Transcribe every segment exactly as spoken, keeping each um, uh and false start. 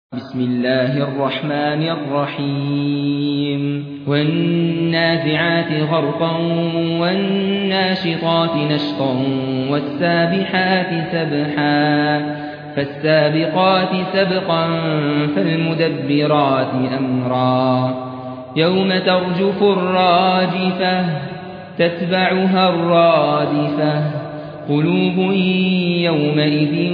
بسم الله الرحمن الرحيم والنازعات غرقا والناشطات نشطا والسابحات سبحا فالسابقات سبقا فالمدبرات أمرا يوم ترجف الراجفة تتبعها الرادفة قلوب يومئذ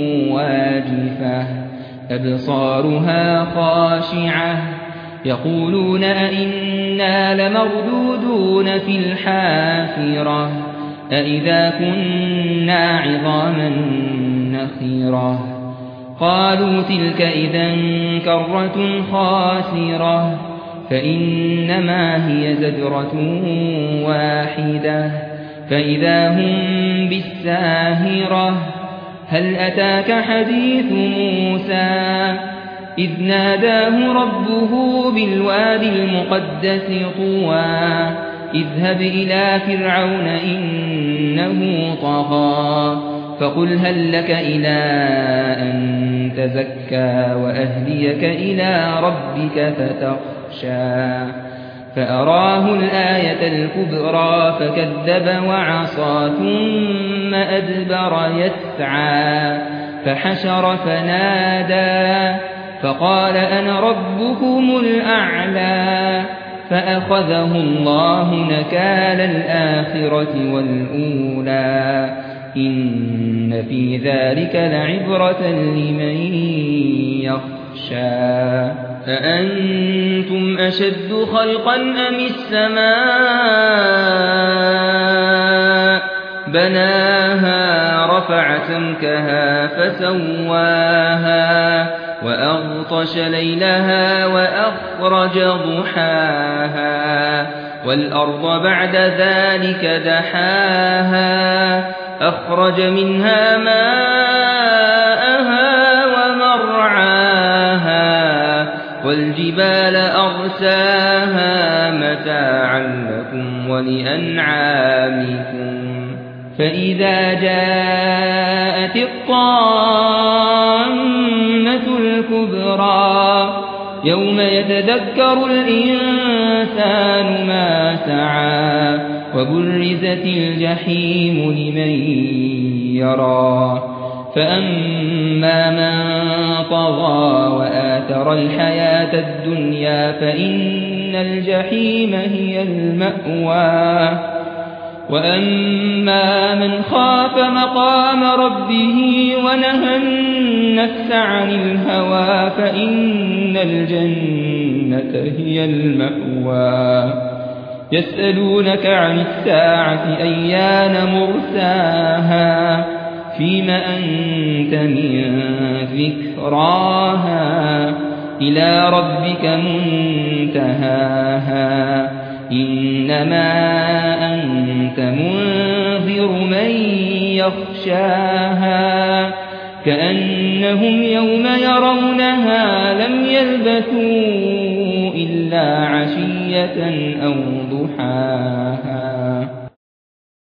واجفة أبصارها خاشعة يقولون أئنا لمردودون في الحافرة أئذا كنا عظاما نخرة قالوا تلك إذا كرة خاسرة فإنما هي زجرة واحدة فإذا هم بالساهرة هل أتاك حديث موسى إذ ناداه ربه بالوادي المقدس طوى اذهب إلى فرعون إنه طغى فقل هل لك إلى أن تزكى وأهديك إلى ربك فتخشى فأراه الآية الكبرى فكذب وعصى ثم أدبر يسعى فحشر فنادى فقال أنا ربكم الأعلى فأخذه الله نكال الآخرة والأولى إن في ذلك لعبرة لمن يخشى أأنتم أشد خلقا أم السماء بناها رفع سمكها فسواها وأغطش ليلها وأخرج ضحاها والأرض بعد ذلك دحاها أخرج منها ماءها ومرعاها والجبال أرساها متاعا لكم ولأنعامكم فإذا جاءت الطامة الكبرى يوم يتذكر الإنسان ما سعى وبرزت الجحيم لمن يرى فأما من طغى وآثر الحياة الدنيا فإن الجحيم هي المأوى وأما من خاف مقام ربه ونهى النفس عن الهوى فإن الجنة هي المأوى يسألونك عن الساعة أيان مرساها فيم أنت من ذكراها إلى ربك منتهاها إنما أنت منذر من يخشاها كأنهم يوم يرونها لم يلبثوا إلا عشية أو ضحاها